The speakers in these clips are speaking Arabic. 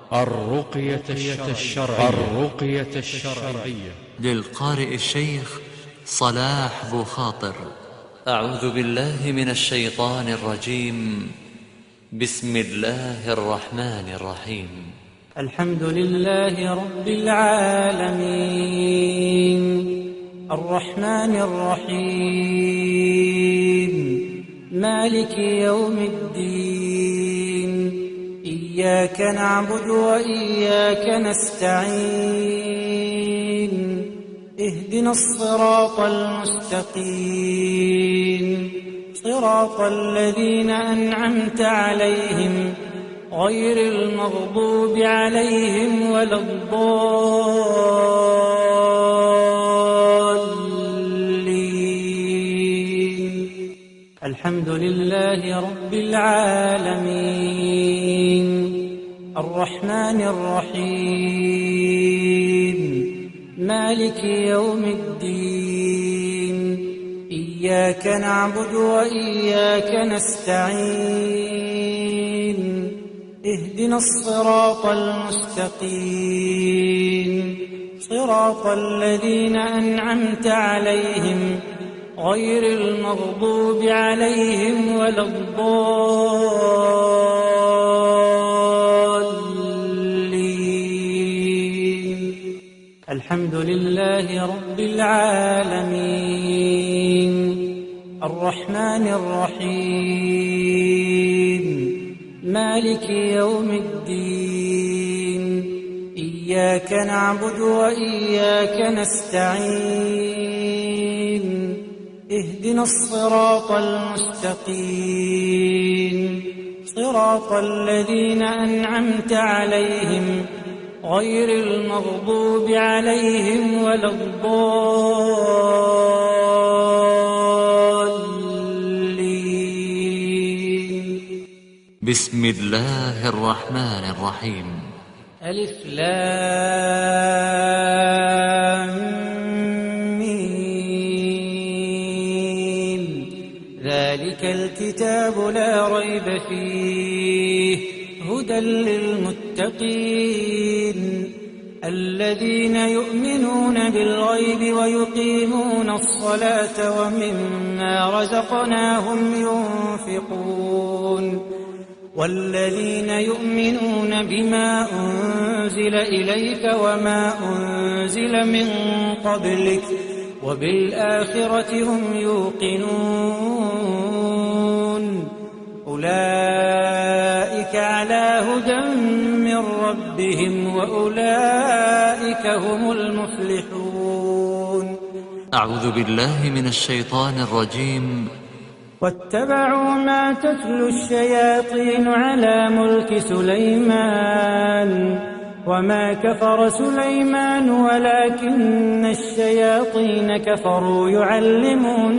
الرقية الشرعية للقارئ الشيخ صلاح بو خاطر. أعوذ بالله من الشيطان الرجيم. بسم الله الرحمن الرحيم. الحمد لله رب العالمين الرحمن الرحيم مالك يوم الدين إياك نعبد وإياك نستعين اهدنا الصراط المستقيم صراط الذين أنعمت عليهم غير المغضوب عليهم ولا الضالين. الحمد لله رب العالمين الرحمن الرحيم مالك يوم الدين إياك نعبد وإياك نستعين اهدنا الصراط المستقيم صراط الذين أنعمت عليهم غير المغضوب عليهم ولا الضالين. الحمد لله رب العالمين الرحمن الرحيم مالك يوم الدين إياك نعبد وإياك نستعين اهدنا الصراط المستقيم صراط الذين أنعمت عليهم غير المغضوب عليهم ولا الضالين. بسم الله الرحمن الرحيم. ألف لام ميم ذلك الكتاب لا ريب فيه هدى للمتقين الذين يؤمنون بالغيب ويقيمون الصلاة ومما رزقناهم ينفقون والذين يؤمنون بما أنزل إليك وما أنزل من قبلك وبالآخرة هم يوقنون أولئك على هدى من ربهم وأولئك هم المفلحون. أعوذ بالله من الشيطان الرجيم. واتبعوا ما تتلو الشياطين على ملك سليمان وما كفر سليمان ولكن الشياطين كفروا يعلمون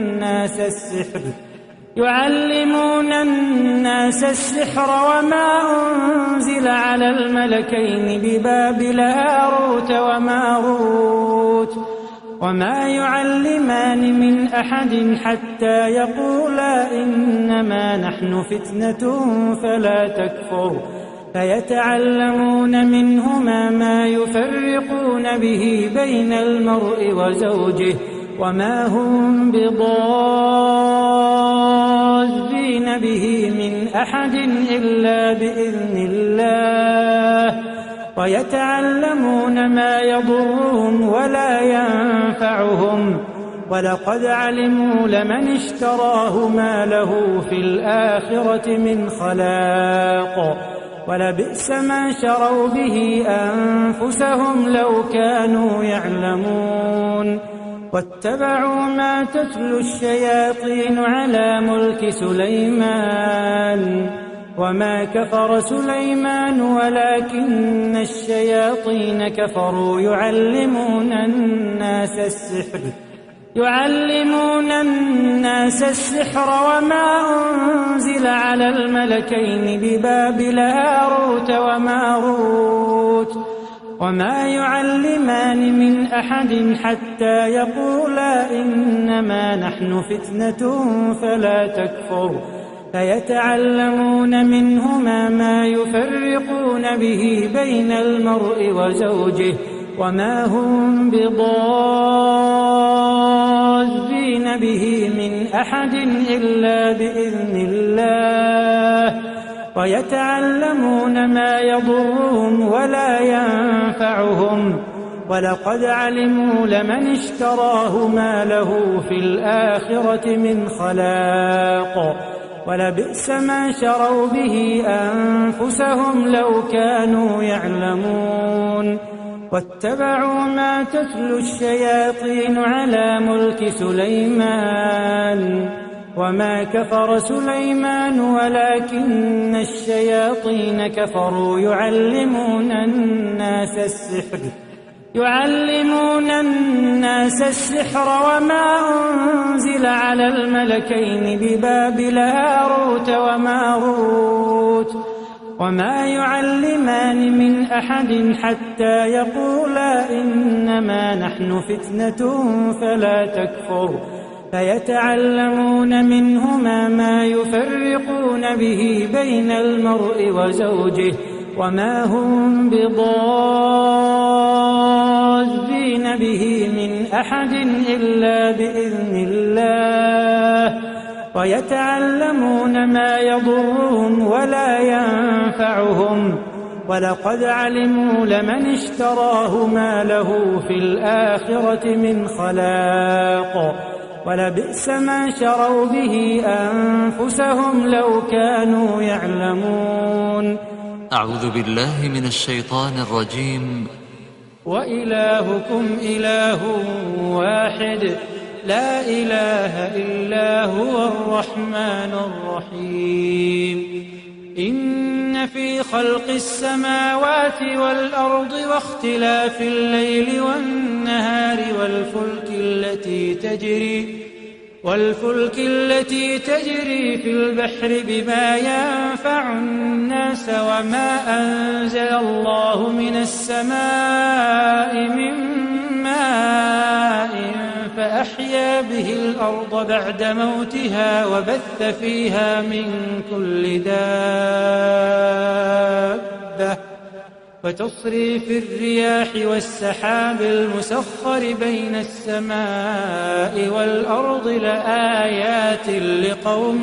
الناس السحر وما أنزل على الملكين ببابل هاروت وماروت وما يعلمان من أحد حتى يقولا إنما نحن فتنة فلا تكفر فيتعلمون منهما ما يفرقون به بين المرء وزوجه وما هم بضارين به من أحد إلا بإذن الله ويتعلمون ما يضرهم ولا ينفعهم ولقد علموا لمن اشتراه ما له في الآخرة من خلاق ولبئس ما شروا به أنفسهم لو كانوا يعلمون. واتبعوا ما تتلو الشياطين على ملك سليمان وما كفر سليمان ولكن الشياطين كفروا يعلمون الناس السحر وما أنزل على الملكين ببابل هاروت وماروت وما يعلمان من أحد حتى يقولا إنما نحن فتنة فلا تكفر فيتعلمون منهما ما يفرقون به بين المرء وزوجه وما هم بضارين به من أحد إلا بإذن الله ويتعلمون ما يضرهم ولا ينفعهم ولقد علموا لمن اشتراه ما له في الآخرة من خلاق ولبئس ما شروا به أنفسهم لو كانوا يعلمون واتبعوا ما تتلو الشياطين على ملك سليمان وما كفر سليمان ولكن الشياطين كفروا يعلمون الناس السحر وما أنزل على الملكين ببابل هاروت وماروت وما يعلمان من أحد حتى يقولا إنما نحن فتنة فلا تكفر فيتعلمون منهما ما يفرقون به بين المرء وزوجه وما هم بضارين به من أحد إلا بإذن الله ويتعلمون ما يضرهم ولا ينفعهم ولقد علموا لمن اشتراه ما له في الآخرة من خلاق ولبئس ما شروا به أنفسهم لو كانوا يعلمون. أعوذ بالله من الشيطان الرجيم. وإلهكم إله واحد لا إله إلا هو الرحمن الرحيم. إن في خلق السماوات والأرض واختلاف الليل والنهار والفلك التي تجري في البحر بما ينفع الناس وما أنزل الله من السماء من ماء فأحيا به الأرض بعد موتها وبث فيها من كل دابة وتصريف الرياح والسحاب المسخر بين السماء والأرض لآيات لقوم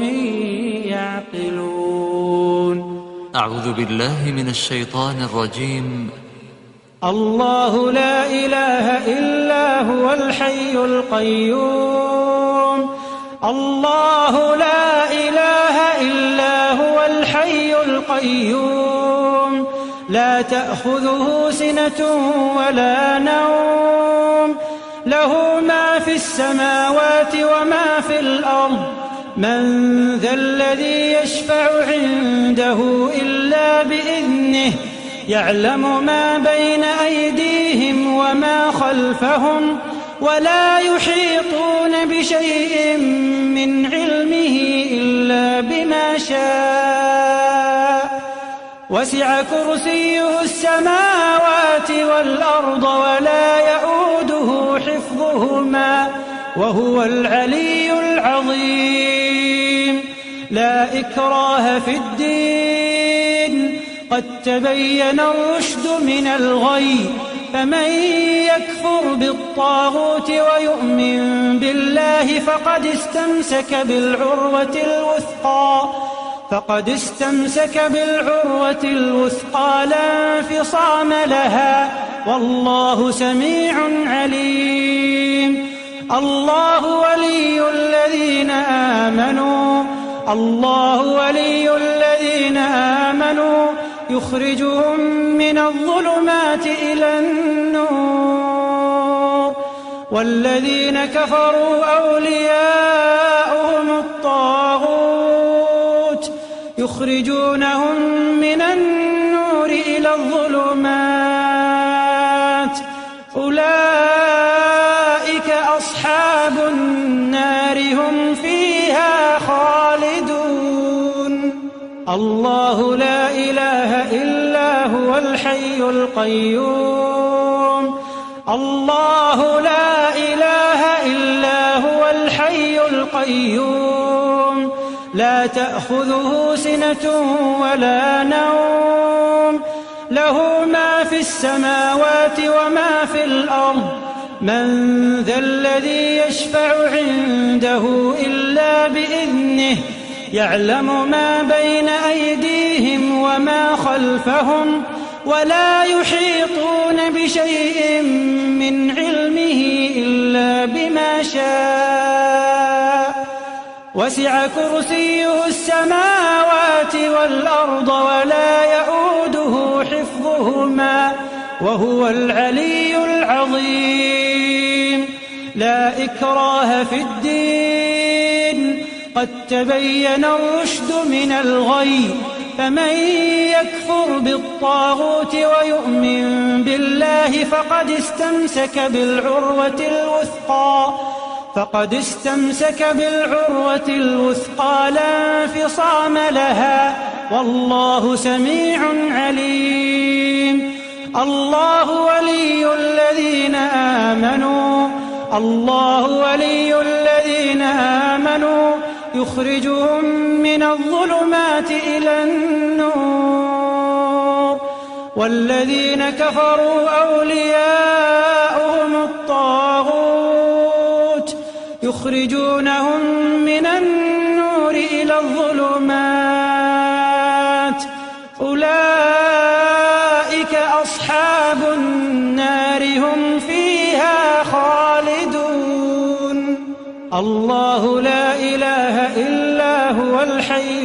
يعقلون. أعوذ بالله من الشيطان الرجيم. الله لا إله إلا هو الحي القيوم. الله لا إله إلا هو الحي القيوم لا تأخذه سنة ولا نوم له ما في السماوات وما في الأرض من ذا الذي يشفع عنده إلا بإذنه يعلم ما بين أيديهم وما خلفهم ولا يحيطون بشيء من علمه إلا بما شاء وسع كرسيه السماوات والأرض ولا يؤوده حفظهما وهو العلي العظيم. لا إكراه في الدين قد تبين الرشد من الغي فمن يكفر بالطاغوت ويؤمن بالله فقد استمسك بالعروة الوثقى لا انفصام لها والله سميع عليم. الله ولي الذين آمنوا يخرجهم من الظلمات إلى النور والذين كفروا أولياؤهم الطاغوت يخرجونهم من النور إلى الظلمات أولئك أصحاب النار هم فيها خالدون. الله لا إله إلا هو الحي القيوم. الله لا إله إلا هو الحي القيوم لا تأخذه سنة ولا نوم له ما في السماوات وما في الأرض من ذا الذي يشفع عنده إلا بإذنه يعلم ما بين أيديهم وما خلفهم ولا يحيطون بشيء من علمه إلا بما شاء وسع كرسيه السماوات والأرض ولا يؤوده حفظهما وهو العلي العظيم لا إكراه في الدين قد تبين الرشد من الغي فمن يكفر بالطاغوت ويؤمن بالله فقد استمسك بالعروة الوثقى لا انفصام لها والله سميع عليم الله ولي الذين آمنوا يخرجهم من الظلمات إلى النور والذين كفروا أولياؤهم الطاغوت يخرجونهم من النور إلى الظلمات أولئك أصحاب النار هم فيها خالدون الله لا إله إلا هو الحي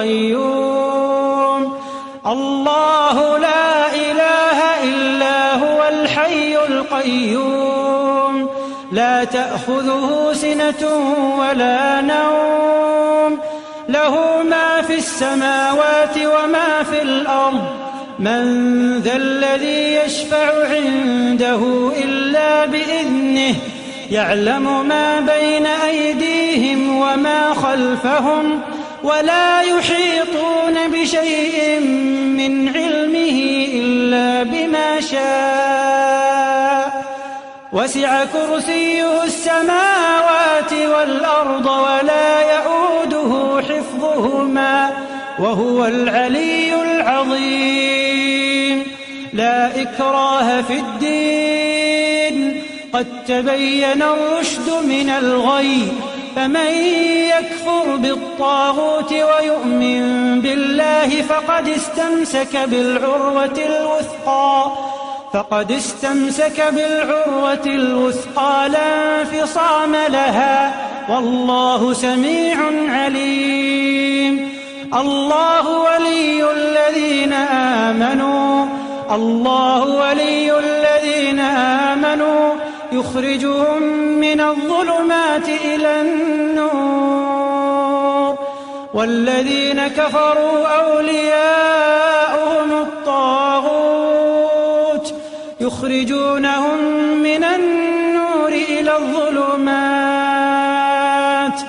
القيوم الله لا إله إلا هو الحي القيوم لا تأخذه سنة ولا نوم له ما في السماوات وما في الأرض من ذا الذي يشفع عنده إلا بإذنه يعلم ما بين أيديهم وما خلفهم ولا يحيطون بشيء من علمه إلا بما شاء وسع كرسيه السماوات والأرض ولا يؤوده حفظهما وهو العلي العظيم لا إكراه في الدين قد تبين الرشد من الغي فمن يكفر بالطاغوت ويؤمن بالله فقد استمسك بالعروة الوثقى لا انفصام لها والله سميع عليم الله ولي الذين آمنوا يخرجهم من الظلمات إلى النور والذين كفروا أولياؤهم الطاغوت يخرجونهم من النور إلى الظلمات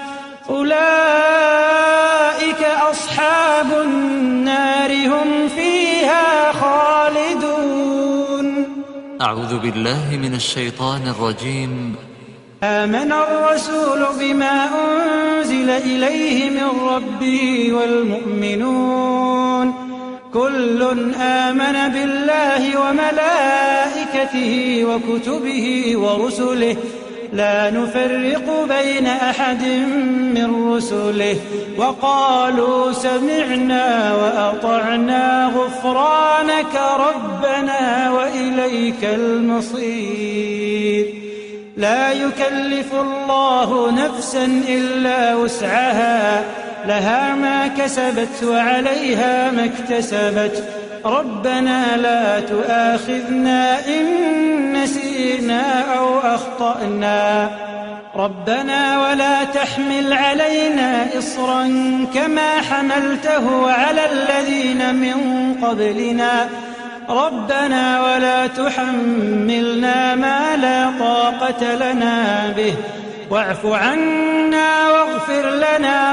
أولئك أصحاب النار هم فيها خالدون أعوذ بالله من الشيطان الرجيم آمن الرسول بما أنزل إليه من ربه والمؤمنون كل آمن بالله وملائكته وكتبه ورسله لا نفرق بين أحد من رسله وقالوا سمعنا وأطعنا غفرانك ربنا وإليك المصير لا يكلف الله نفسا إلا وسعها لها ما كسبت وعليها ما اكتسبت ربنا لا تؤاخذنا إن نسينا أو أخطأنا ربنا ولا تحمل علينا إصرا كما حملته على الذين من قبلنا ربنا ولا تحملنا ما لا طاقة لنا به واعف عنا واغفر لنا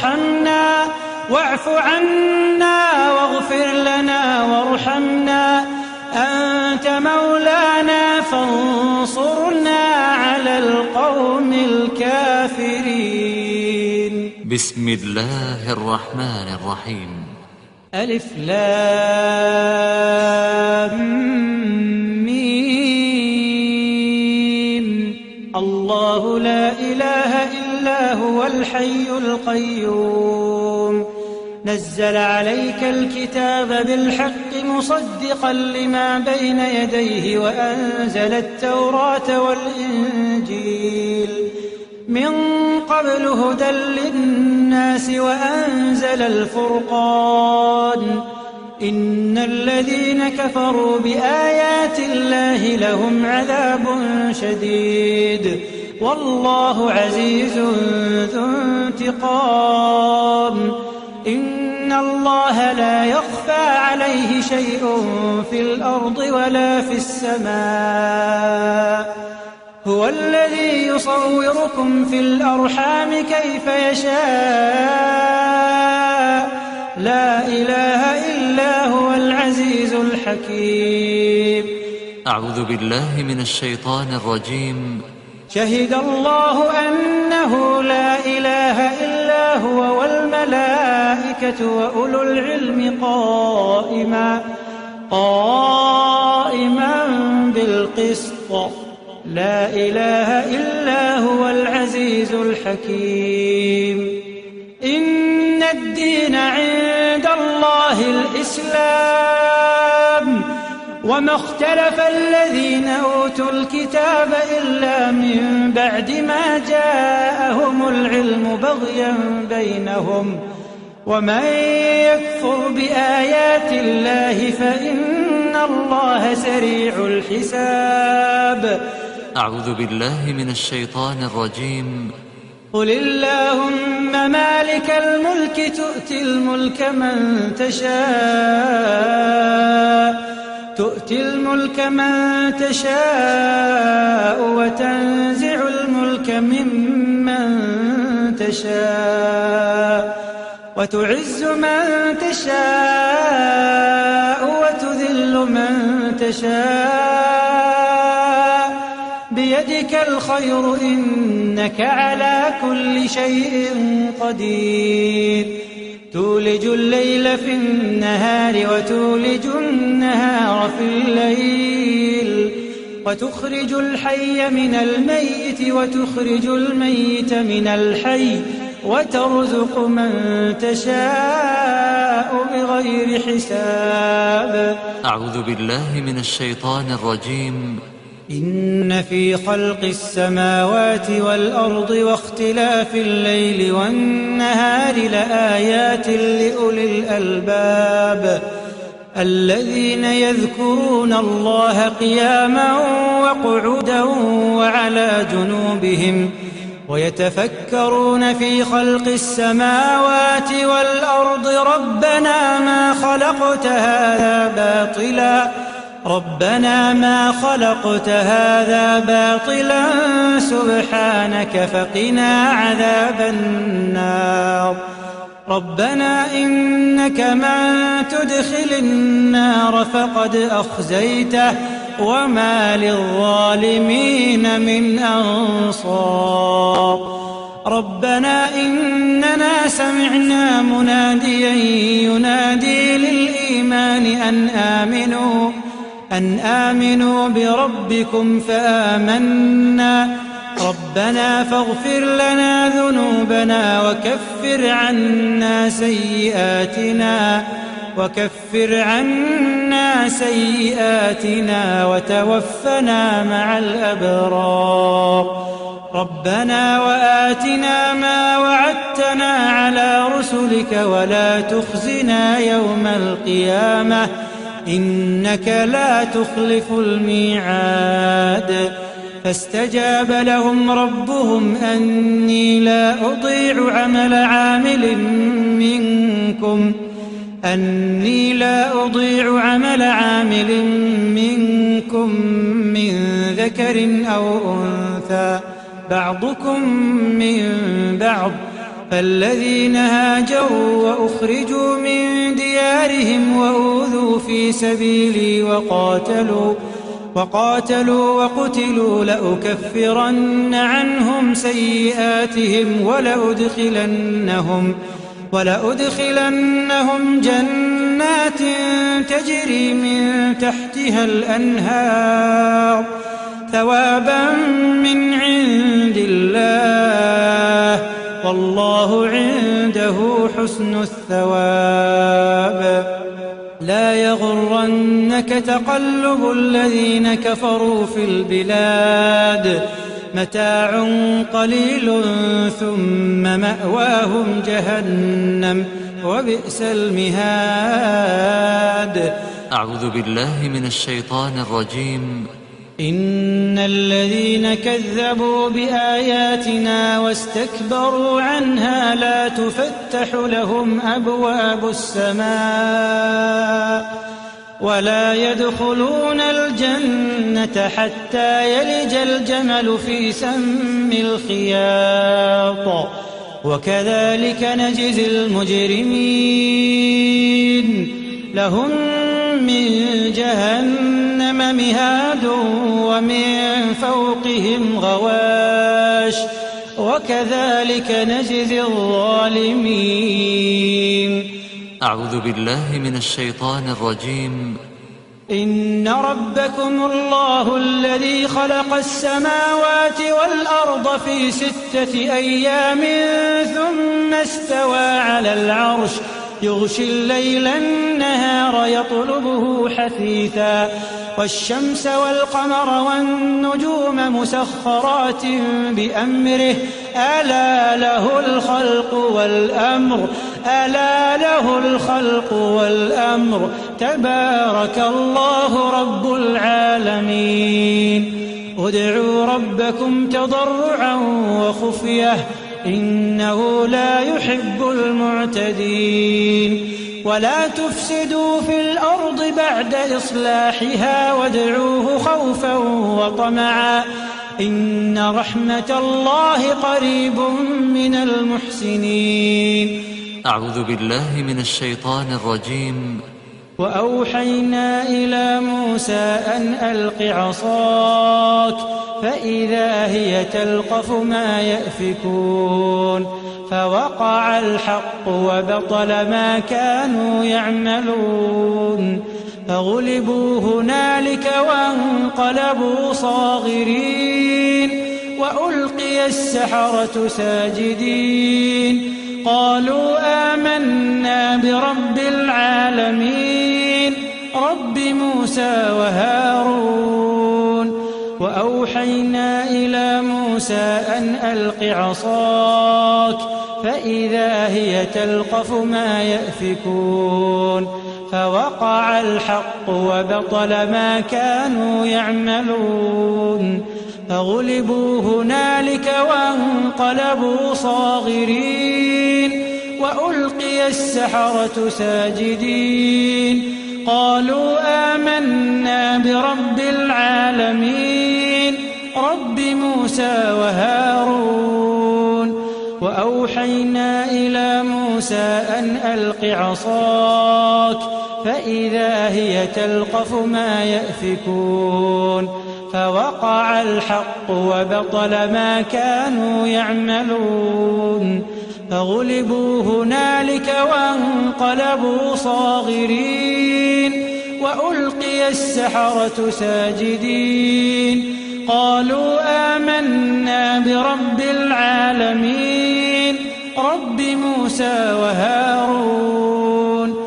وارحمنا أنت مولانا فانصرنا على القوم الكافرين بسم الله الرحمن الرحيم. ألف لام ميم. الله لا إله إلا هو الحي القيوم نزل عليك الكتاب بالحق مصدقا لما بين يديه وأنزل التوراة والإنجيل من قبل هدى للناس وأنزل الفرقان إن الذين كفروا بآيات الله لهم عذاب شديد والله عزيز ذو انتقام إن الله لا يخفى عليه شيء في الأرض ولا في السماء هو الذي يصوركم في الأرحام كيف يشاء لا إله إلا هو العزيز الحكيم. أعوذ بالله من الشيطان الرجيم. شهد الله أنه لا إله إلا هو والملائكة وأولو العلم قائما بالقسط لا إله إلا هو العزيز الحكيم. إن الدين عند الله الإسلام وما اختلف الذين أوتوا الكتاب إلا من بعد ما جاءهم العلم بغيا بينهم ومن يكفر بآيات الله فإن الله سريع الحساب. أعوذ بالله من الشيطان الرجيم. قل اللهم مالك الملك تؤتي الملك من تشاء وتنزع الملك ممن تشاء وتعز من تشاء وتذل من تشاء بيدك الخير إنك على كل شيء قدير. تولج الليل في النهار وتولج النهار في الليل وتخرج الحي من الميت وتخرج الميت من الحي وترزق من تشاء بغير حساب. أعوذ بالله من الشيطان الرجيم. إن في خلق السماوات والأرض واختلاف الليل والنهار لآيات لأولي الألباب الذين يذكرون الله قياما وقعودا وعلى جنوبهم ويتفكرون في خلق السماوات والأرض ربنا ما خلقت هذا باطلا سبحانك فقنا عذاب النار. ربنا إنك من تدخل النار فقد أخزيته وما للظالمين من أنصار. ربنا إننا سمعنا مناديا ينادي للإيمان أن آمنوا بربكم فآمنا. ربنا فاغفر لنا ذنوبنا وكفر عنا سيئاتنا وتوفنا مع الأبرار. ربنا وآتنا ما وعدتنا على رسلك ولا تخزنا يوم القيامة إنك لا تخلف الميعاد. فاستجاب لهم ربهم أني لا أضيع عمل عامل منكم من ذكر أو أنثى بعضكم من بعض. فالذين هاجروا وأخرجوا من ديارهم وأوذوا في سبيلي وقاتلوا وقتلوا لأكفرن عنهم سيئاتهم ولأدخلنهم جنات تجري من تحتها الأنهار ثوابا من عند الله والله عنده حسن الثواب. لا يغرنك تقلب الذين كفروا في البلاد متاع قليل ثم مأواهم جهنم وبئس المهاد. أعوذ بالله من الشيطان الرجيم. إن الذين كذبوا بآياتنا واستكبروا عنها لا تفتح لهم أبواب السماء ولا يدخلون الجنة حتى يلج الجمل في سم الخياط وكذلك نجزي المجرمين. لهم من جهنم مهاد ومن فوقهم غواش وكذلك نجزي الظالمين. أعوذ بالله من الشيطان الرجيم. إن ربكم الله الذي خلق السماوات والأرض في 6 أيام ثم استوى على العرش يغشي الليل النهار يطلبه حثيثا والشمس والقمر والنجوم مسخرات بأمره ألا له الخلق والأمر تبارك الله رب العالمين. ادعوا ربكم تضرعا وخفية إنه لا يحب المعتدين. ولا تفسدوا في الأرض بعد إصلاحها وادعوه خوفا وطمعا إن رحمة الله قريب من المحسنين. أعوذ بالله من الشيطان الرجيم. وأوحينا إلى موسى أن ألق عصاك فإذا هي تلقف ما يأفكون فوقع الحق وبطل ما كانوا يعملون فغلبوا هنالك وانقلبوا صاغرين وألقي السحرة ساجدين قالوا آمنا برب العالمين رب موسى وهارون. وأوحينا إلى موسى أن ألق عصاك فإذا هي تلقف ما يأفكون فوقع الحق وبطل ما كانوا يعملون فغلبوا هنالك وانقلبوا صاغرين وألقي السحرة ساجدين قالوا آمنا برب العالمين رب موسى وهارون. وأوحينا إلى موسى أن ألق عصاك فإذا هي تلقف ما يأفكون فوقع الحق وبطل ما كانوا يعملون فغلبوا هنالك وانقلبوا صاغرين وألقي السحرة ساجدين قالوا آمنا برب العالمين رب موسى وهارون.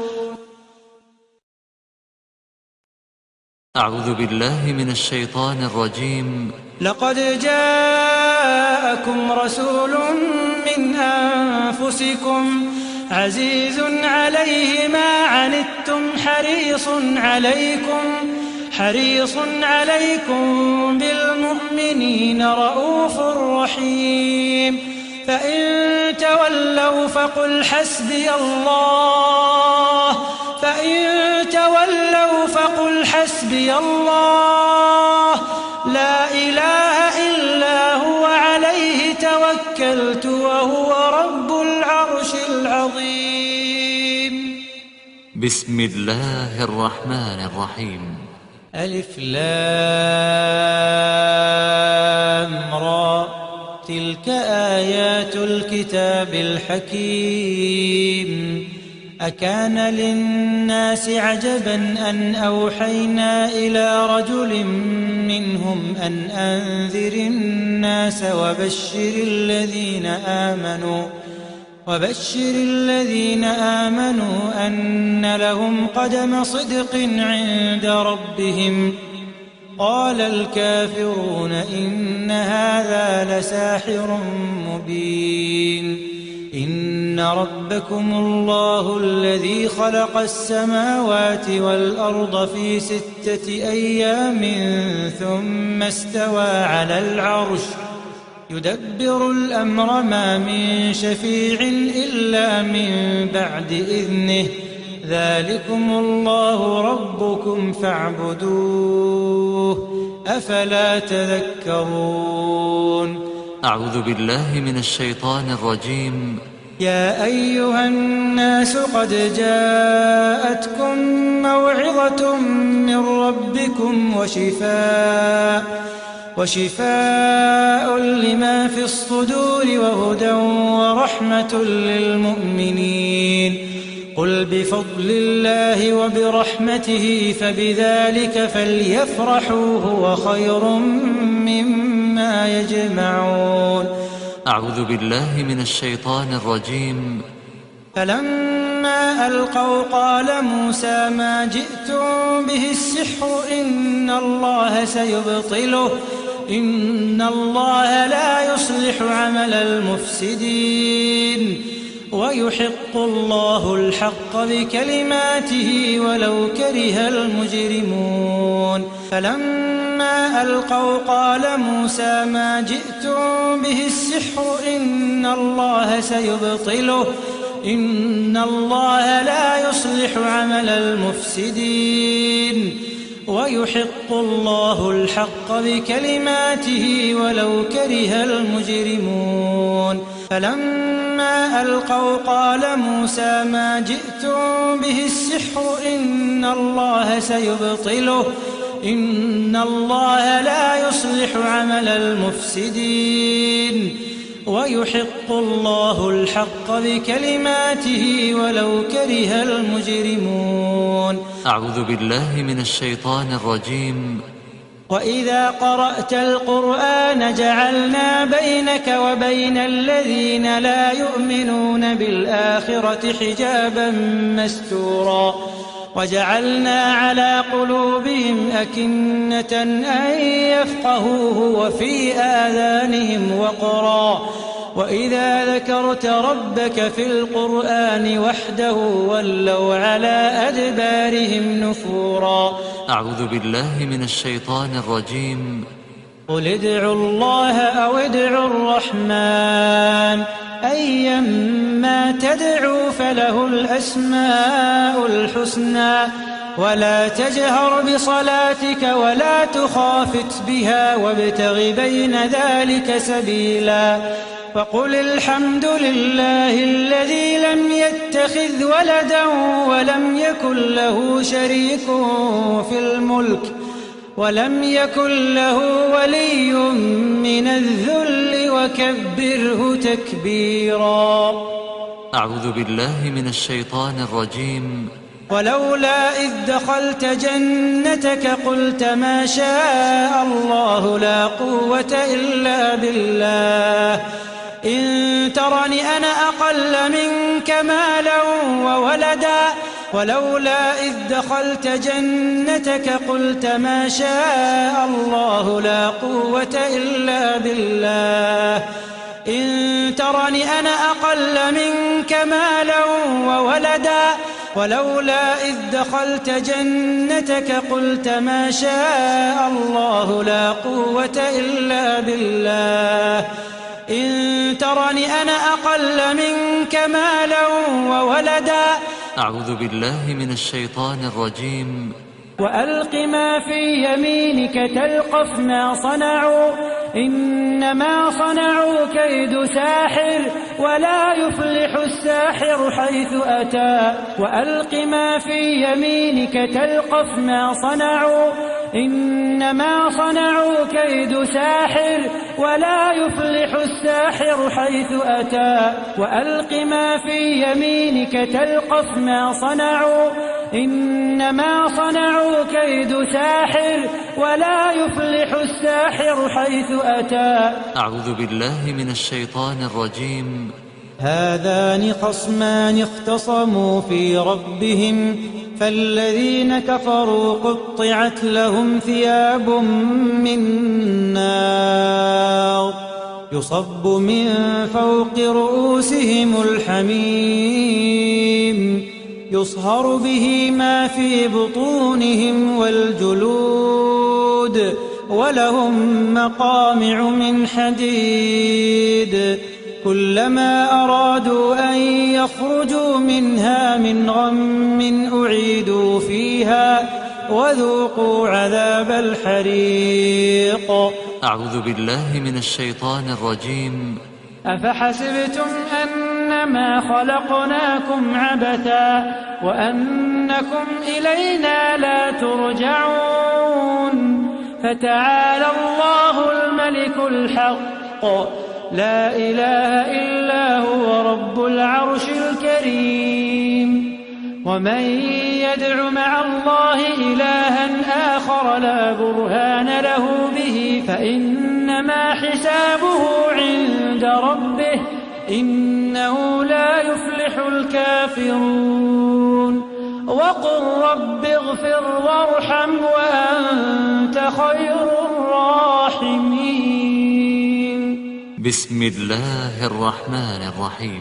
أعوذ بالله من الشيطان الرجيم. لقد جاءكم رسول من أنفسكم عزيز عليه ما عنتم حريص عليكم بالمؤمنين رؤوف رحيم. فإن تولوا فقل حسبي الله لا إله إلا هو عليه توكلت وهو رب العرش العظيم. بسم الله الرحمن الرحيم. ألف لام را، تلك آيات الكتاب الحكيم. أكان للناس عجبا أن أوحينا إلى رجل منهم أن أنذر الناس وبشر الذين آمنوا أن لهم قدم صدق عند ربهم. قال الكافرون إن هذا لساحر مبين. إن ربكم الله الذي خلق السماوات والأرض في 6 أيام ثم استوى على العرش يدبر الأمر ما من شفيع إلا من بعد إذنه. ذلكم الله ربكم فاعبدوه أفلا تذكرون. أعوذ بالله من الشيطان الرجيم. يا أيها الناس قد جاءتكم موعظة من ربكم وشفاء لما في الصدور وهدى ورحمة للمؤمنين. قل بفضل الله وبرحمته فبذلك فليفرحوا هو خير مما يجمعون. أعوذ بالله من الشيطان الرجيم. فلما ألقوا قال موسى ما جئتم به السحر إن الله سيبطله إن الله لا يصلح عمل المفسدين ويحق الله الحق بكلماته ولو كره المجرمون. فلما ألقوا قال موسى ما جئتم به السحر إن الله سيبطله إن الله لا يصلح عمل المفسدين ويحق الله الحق بكلماته ولو كره المجرمون. فلما ألقوا قال موسى ما جئتم به السحر إن الله سيبطله إن الله لا يصلح عمل المفسدين ويحق الله الحق بكلماته ولو كره المجرمون. أعوذ بالله من الشيطان الرجيم. وإذا قرأت القرآن جعلنا بينك وبين الذين لا يؤمنون بالآخرة حجابا مستورا وجعلنا على قلوبهم أكنة أن يفقهوه وفي آذانهم وقرا وإذا ذكرت ربك في القرآن وحده ولوا على أدبارهم نفورا. أعوذ بالله من الشيطان الرجيم. قل ادعوا الله أو ادعوا الرحمن أيما تدعوا فله الأسماء الحسنى ولا تجهر بصلاتك ولا تخافت بها وابتغ بين ذلك سبيلا. وقل الحمد لله الذي لم يتخذ ولدا ولم يكن له شريك في الملك ولم يكن له ولي من الذل وكبره تكبيرا. أعوذ بالله من الشيطان الرجيم. ولولا إذ دخلت جنتك قلت ما شاء الله لا قوة إلا بالله إن ترني أنا أقل منك مالا وولدا ولولا إذ دخلت جنتك قلت ما شاء الله لا قوة إلا بالله إن ترني أنا أقل منك مالا وولدا ولولا إذ دخلت جنتك قلت ما شاء الله لا قوة إلا بالله إن ترني أنا أقل منك مالا وولدا. أعوذ بالله من الشيطان الرجيم. وألق ما في يمينك تلقف ما صنعوا إنما صنعوا كيد ساحر ولا يفلح الساحر حيث أتى. وألق ما في يمينك تلقف ما صنعوا إنما صنعوا كيد ساحر ولا يفلح الساحر حيث أتى وألق ما في يمينك تلقف ما صنعوا إنما صنعوا كيد ساحر ولا يفلح الساحر حيث أتى. أعوذ بالله من الشيطان الرجيم. هذان خصمان اختصموا في ربهم فالذين كفروا قطعت لهم ثياب من نار يصب من فوق رؤوسهم الحميم يصهر به ما في بطونهم والجلود ولهم مقامع من حديد كلما أرادوا أن يخرجوا منها من غم أعيدوا فيها وذوقوا عذاب الحريق. أعوذ بالله من الشيطان الرجيم. أفحسبتم أنما خلقناكم عبثا وأنكم إلينا لا ترجعون فتعالى الله الملك الحق لا إله إلا هو رب العرش الكريم. ومن يدع مع الله إلها آخر لا برهان له به فإنما حسابه عند ربه إنه لا يفلح الكافرون. وقل رب اغفر وارحم وأنت خير الراحمين. بسم الله الرحمن الرحيم.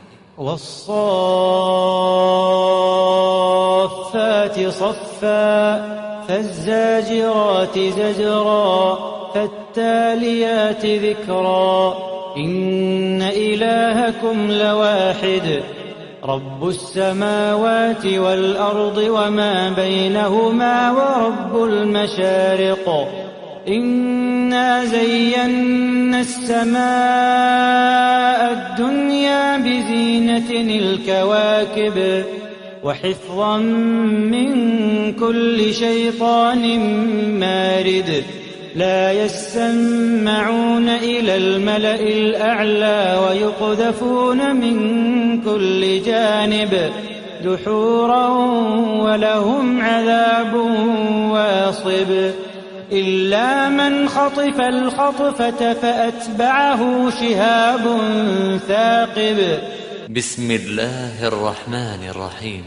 والصافات صفا فالزاجرات زجرا فالتاليات ذكرا إن إلهكم لواحد رب السماوات والأرض وما بينهما ورب المشارق. إنا زينا السماء الدنيا بزينة الكواكب وحفظا من كل شيطان مارد لا يسمعون إلى الملأ الأعلى ويقذفون من كل جانب دحورا ولهم عذاب واصب إلا من خطف الخطفة فأتبعه شهاب ثاقب. بسم الله الرحمن الرحيم.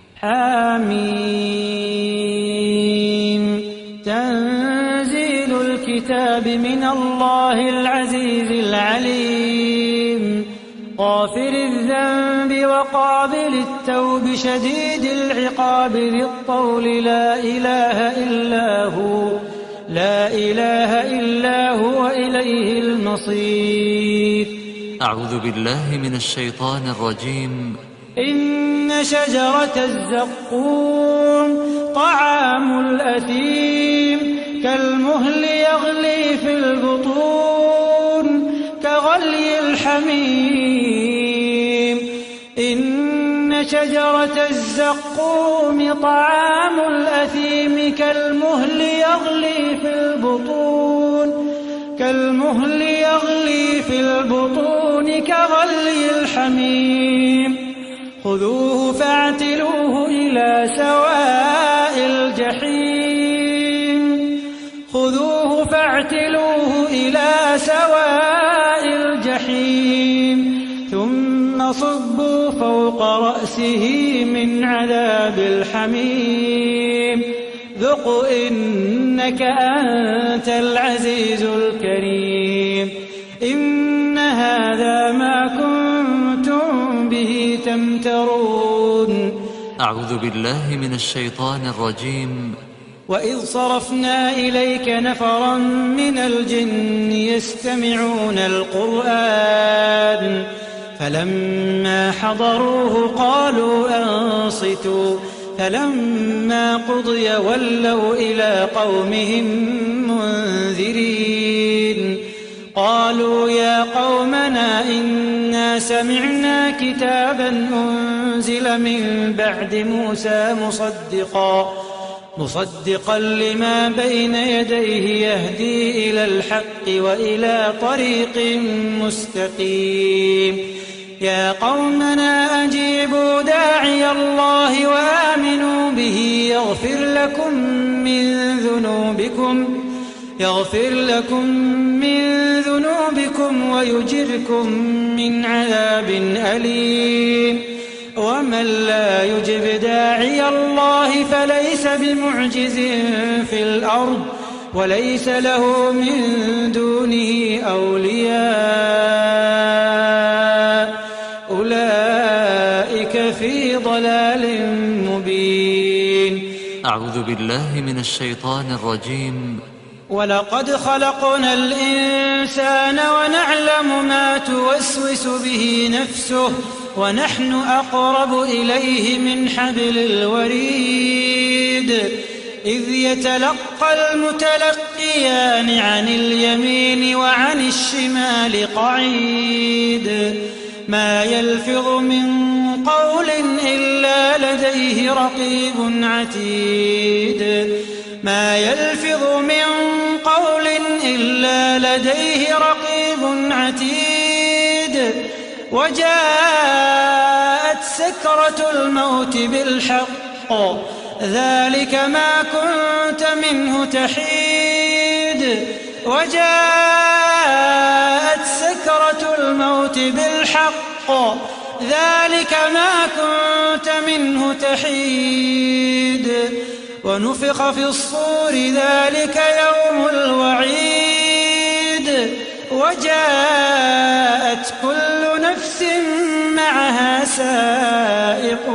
حميم تنزيل الكتاب من الله العزيز العليم غافر الذنب وقابل التوب شديد العقاب ذي الطول لا إله إلا هو إليه المصير. أعوذ بالله من الشيطان الرجيم. إن شجرة الزقوم طعام الأثيم كالمهل يغلي في البطون كغلي الحميم. إن شجرة الزقوم طعام الأثيم كالمهل يغلي في البطون كغلي الحميم. خذوه فاعتلوه إلى سواء الجحيم ثم صبوا فوق رأسه من عذاب الحميم ذق إنك أنت العزيز الكريم. إن هذا ما كنتم به تمترون. أعوذ بالله من الشيطان الرجيم. وإذ صرفنا إليك نفرا من الجن يستمعون القرآن فلما حضروه قالوا أنصتوا فلما قضي ولوا إلى قومهم منذرين. قالوا يا قومنا إنا سمعنا كتابا أنزل من بعد موسى مصدقا لما بين يديه يهدي إلى الحق وإلى طريق مستقيم يا قومنا أجيبوا داعي الله وآمنوا به يغفر لكم من ذنوبكم ويجركم من عذاب أليم ومن لا يجب داعي الله فليس بمعجز في الأرض وليس له من دونه أولياء أولئك في ضلال مبين. أعوذ بالله من الشيطان الرجيم. ولقد خلقنا الإنسان ونعلم ما توسوس به نفسه ونحن أقرب إليه من حبل الوريد إذ يتلقى المتلقيان عن اليمين وعن الشمال قعيد ما يلفظ من قول إلا لديه رقيب عتيد ما يلفظ من قول إلا لديه رقيب عتيد وجاءت سكرة الموت بالحق ذلك ما كنت منه تحيد وجاءت سكرة الموت بالحق ذلك ما كنت منه تحيد ونفخ في الصور ذلك يوم الوعيد وجاءت كل نفس معها سائق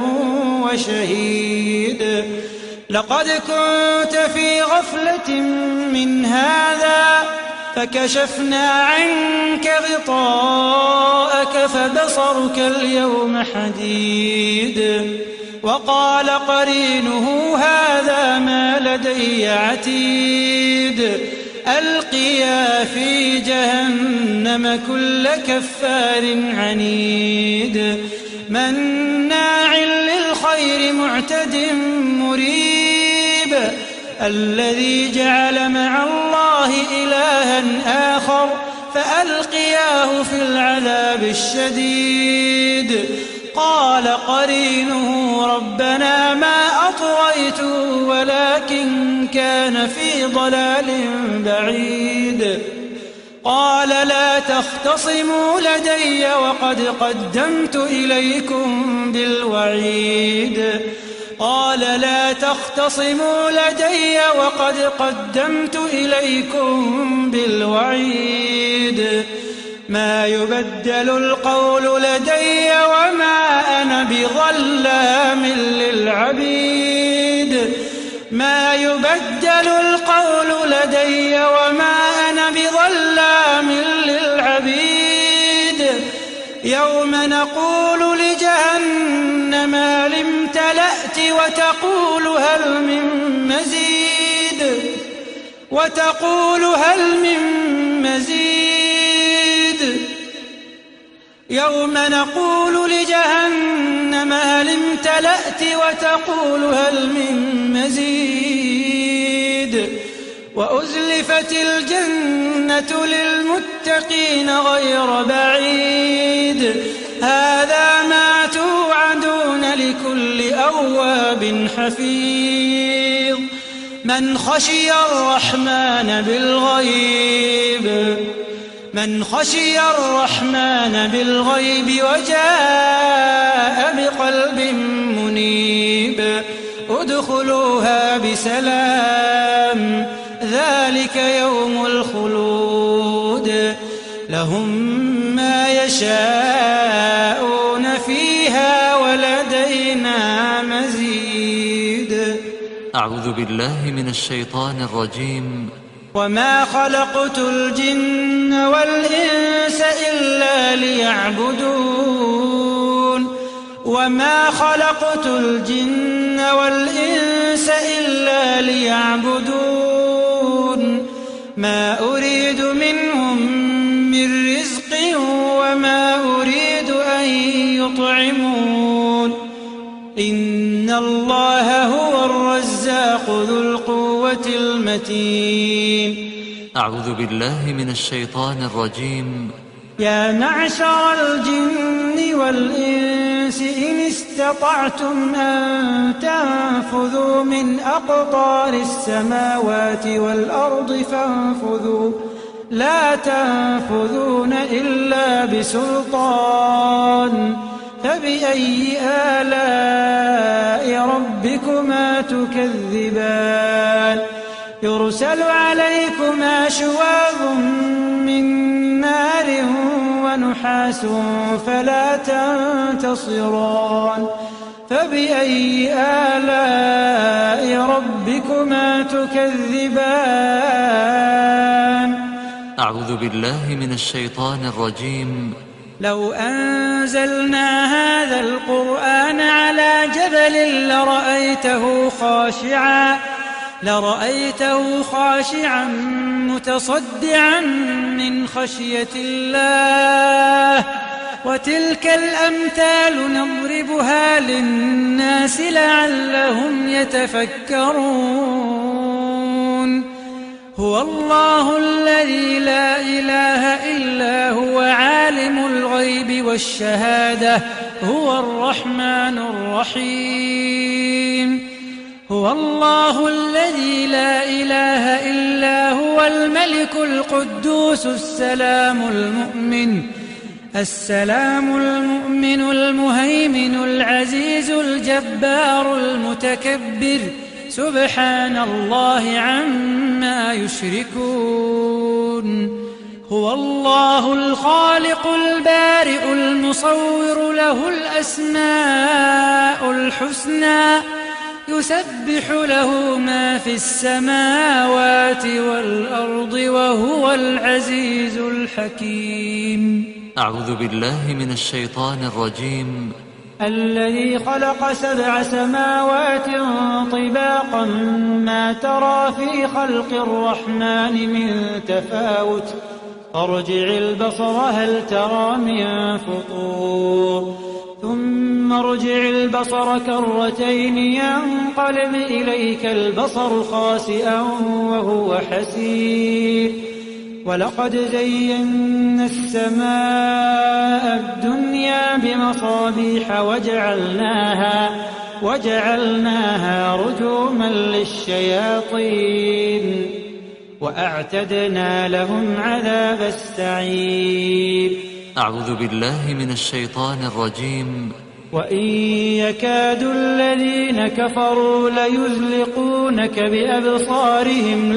وشهيد لقد كنت في غفلة من هذا فكشفنا عنك غطاءك فبصرك اليوم حديد وقال قرينه هذا ما لدي عتيد ألقيا في جهنم كل كفار عنيد مناع للخير معتد مريب الذي جعل مع الله إلها آخر فألقياه في العذاب الشديد قال قرينه ربنا ما أطغيته ولكن كان في ضلال بعيد قال لا تختصموا لدي وقد قدمت إليكم بالوعيد قال لا تختصموا لدي وقد قدمت إليكم بالوعيد ما يبدل القول لدي وما أنا بظلام للعبيد ما يبدل القول لدي وما أنا بظلام للعبيد يوم نقول لجهنم هل امتلأت وتقول هل من مزيد يوم نقول لجهنم هل امتلأت وتقول هل من مزيد وأزلفت الجنة للمتقين غير بعيد هذا ما توعدون لكل أواب حفيظ من خشي الرحمن بالغيب وجاء بقلب منيب ادخلوها بسلام ذلك يوم الخلود لهم ما يشاءون فيها ولدينا مزيد. أعوذ بالله من الشيطان الرجيم. وما خلقت الجن والإنس إلا ليعبدون ما أريد منهم من رزق وما أريد أن يطعمون إن الله هو الرزاق ذو المتين. أعوذ بالله من الشيطان الرجيم. يا معشر الجن والإنس إن استطعتم أن تنفذوا من أقطار السماوات والأرض فانفذوا لا تنفذون إلا بسلطان. فبأي آلاء ربكما تكذبان؟ يرسل عليكما شواظ من نار ونحاس فلا تنتصران. فبأي آلاء ربكما تكذبان؟ أعوذ بالله من الشيطان الرجيم. لو أنزلنا هذا القرآن على جبل لرأيته خاشعا متصدعا من خشية الله. وتلك الأمثال نضربها للناس لعلهم يتفكرون. هو الله الذي لا إله إلا هو عالم الغيب والشهادة هو الرحمن الرحيم. هو الله الذي لا إله إلا هو الملك القدوس السلام المؤمن المهيمن العزيز الجبار المتكبر سبحان الله عما يشركون. هو الله الخالق البارئ المصور له الأسماء الحسنى يسبح له ما في السماوات والأرض وهو العزيز الحكيم. أعوذ بالله من الشيطان الرجيم. الذي خلق 7 سماوات طباقا ما ترى في خلق الرحمن من تفاوت فارجع البصر هل ترى من فطور ثم ارجع البصر كرتين ينقلب إليك البصر خاسئا وهو حسير. ولقد زينا السماء الدنيا بمصابيح وجعلناها رجوما للشياطين وأعتدنا لهم عذاب السعير. أعوذ بالله من الشيطان الرجيم. وإن يكاد الذين كفروا ليزلقونك بأبصارهم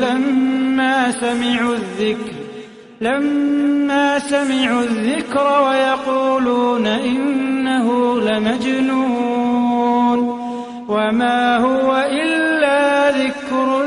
لما سمعوا الذكر ويقولون إنه لمجنون وما هو إلا ذكر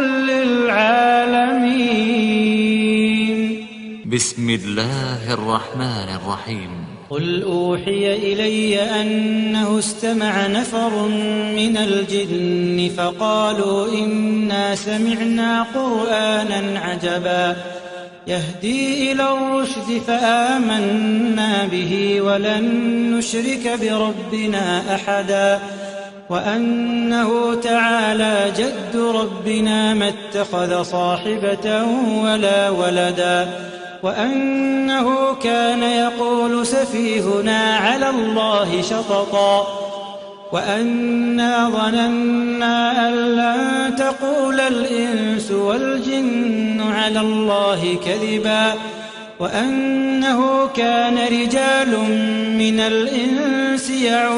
للعالمين. بسم الله الرحمن الرحيم. قل أوحي إلي أنه استمع نفر من الجن فقالوا إنا سمعنا قرآنا عجبا يهدي إلى الرشد فآمنا به ولن نشرك بربنا أحدا وأنه تعالى جد ربنا ما اتخذ صاحبة ولا ولدا وأنه كان يقول سفيهنا على الله شططا وأنا ظننا أن لن تقول الإنس والجن على الله كذبا وأنه كان رجال من الإنس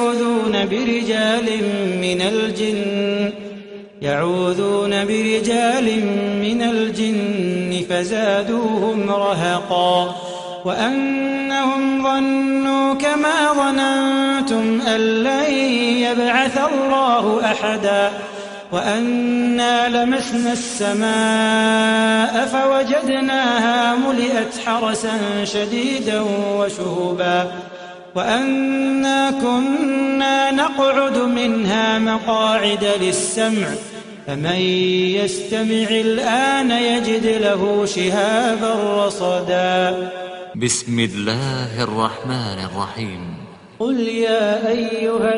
يعوذون برجال من الجن فزادوهم رهقا وأنهم ظنوا كما ظننتم أن لن يبعث الله أحدا وأنا لمسنا السماء فوجدناها ملئت حرسا شديدا وشهبا وأنا كنا نقعد منها مقاعد للسمع فمن يستمع الآن يجد له شهابا رصدا. بسم الله الرحمن الرحيم. قل يا أيها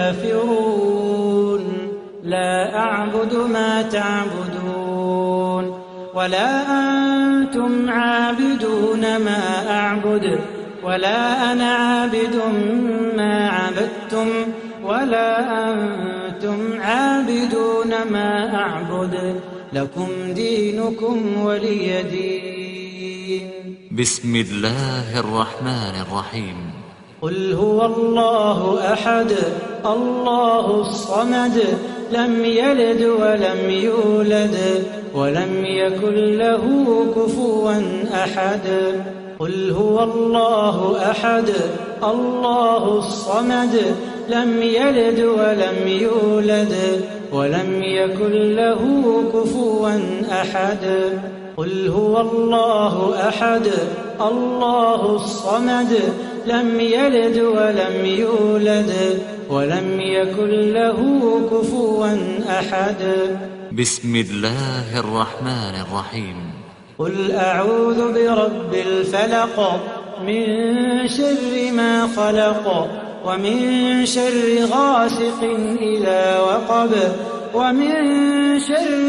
الكافرون لا أعبد ما تعبدون ولا أنتم عابدون ما أعبد ولا أنا عابد ما عبدتم ولا أنتم عابدون ما أعبد لكم دينكم ولي دين. بسم الله الرحمن الرحيم. قل هو الله أحد الله الصمد لم يلد ولم يولد ولم يكن له كفوا أحد. قل هو الله أحد الله الصمد لم يلد ولم يولد ولم يكن له كفوا أحد. قل هو الله أحد الله الصمد لم يلد ولم يولد ولم يكن له كفوا أحد. بسم الله الرحمن الرحيم. قل أعوذ برب الفلق من شر ما خلق ومن شر غاسق إذا وقب ومن شر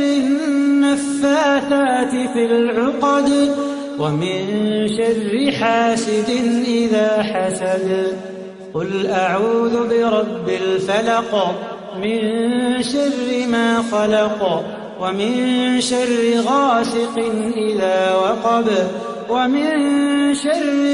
النفاثات في العقد ومن شر حاسد إذا حسد. قل أعوذ برب الفلق من شر ما خلق ومن شر غاسق إذا وقب ومن شر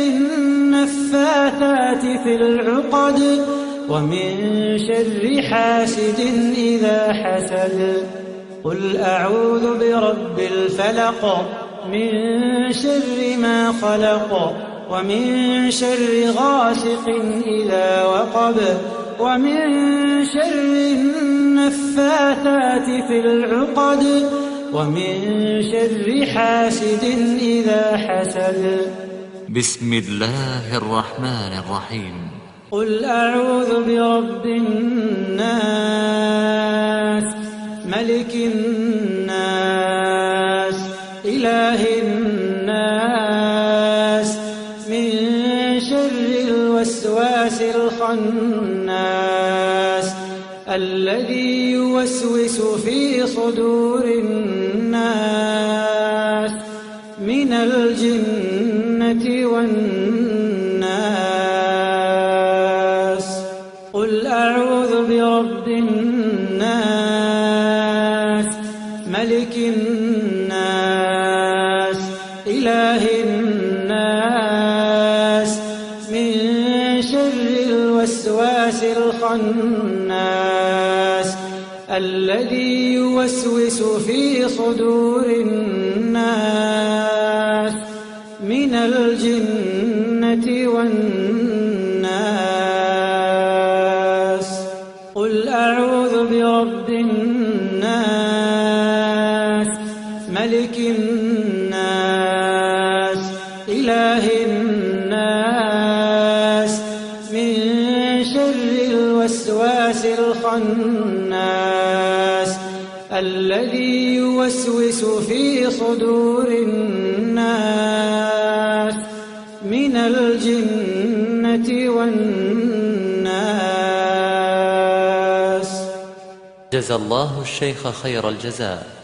النفاثات في العقد ومن شر حاسد إذا حسد. قل أعوذ برب الفلق من شر ما خلق ومن شر غاسق إذا وقب ومن شر النفاثات في العقد ومن شر حاسد إذا حسد. بسم الله الرحمن الرحيم. قل أعوذ برب الناس ملك الناس إله الناس من شر الوسواس الخناس الذي يوسوس في صدور الناس من الجنة والناس. قل أعوذ برب الناس ملك الناس إله الناس من شر الوسواس الخناس الذي يوسوس في صدور الناس من الجنة والناس. قل أعوذ برب الناس ملك الناس إله الناس من شر الوسواس الخناس الذي يوسوس في صدور الناس من الجنة والناس. جزى الله الشيخ خير الجزاء.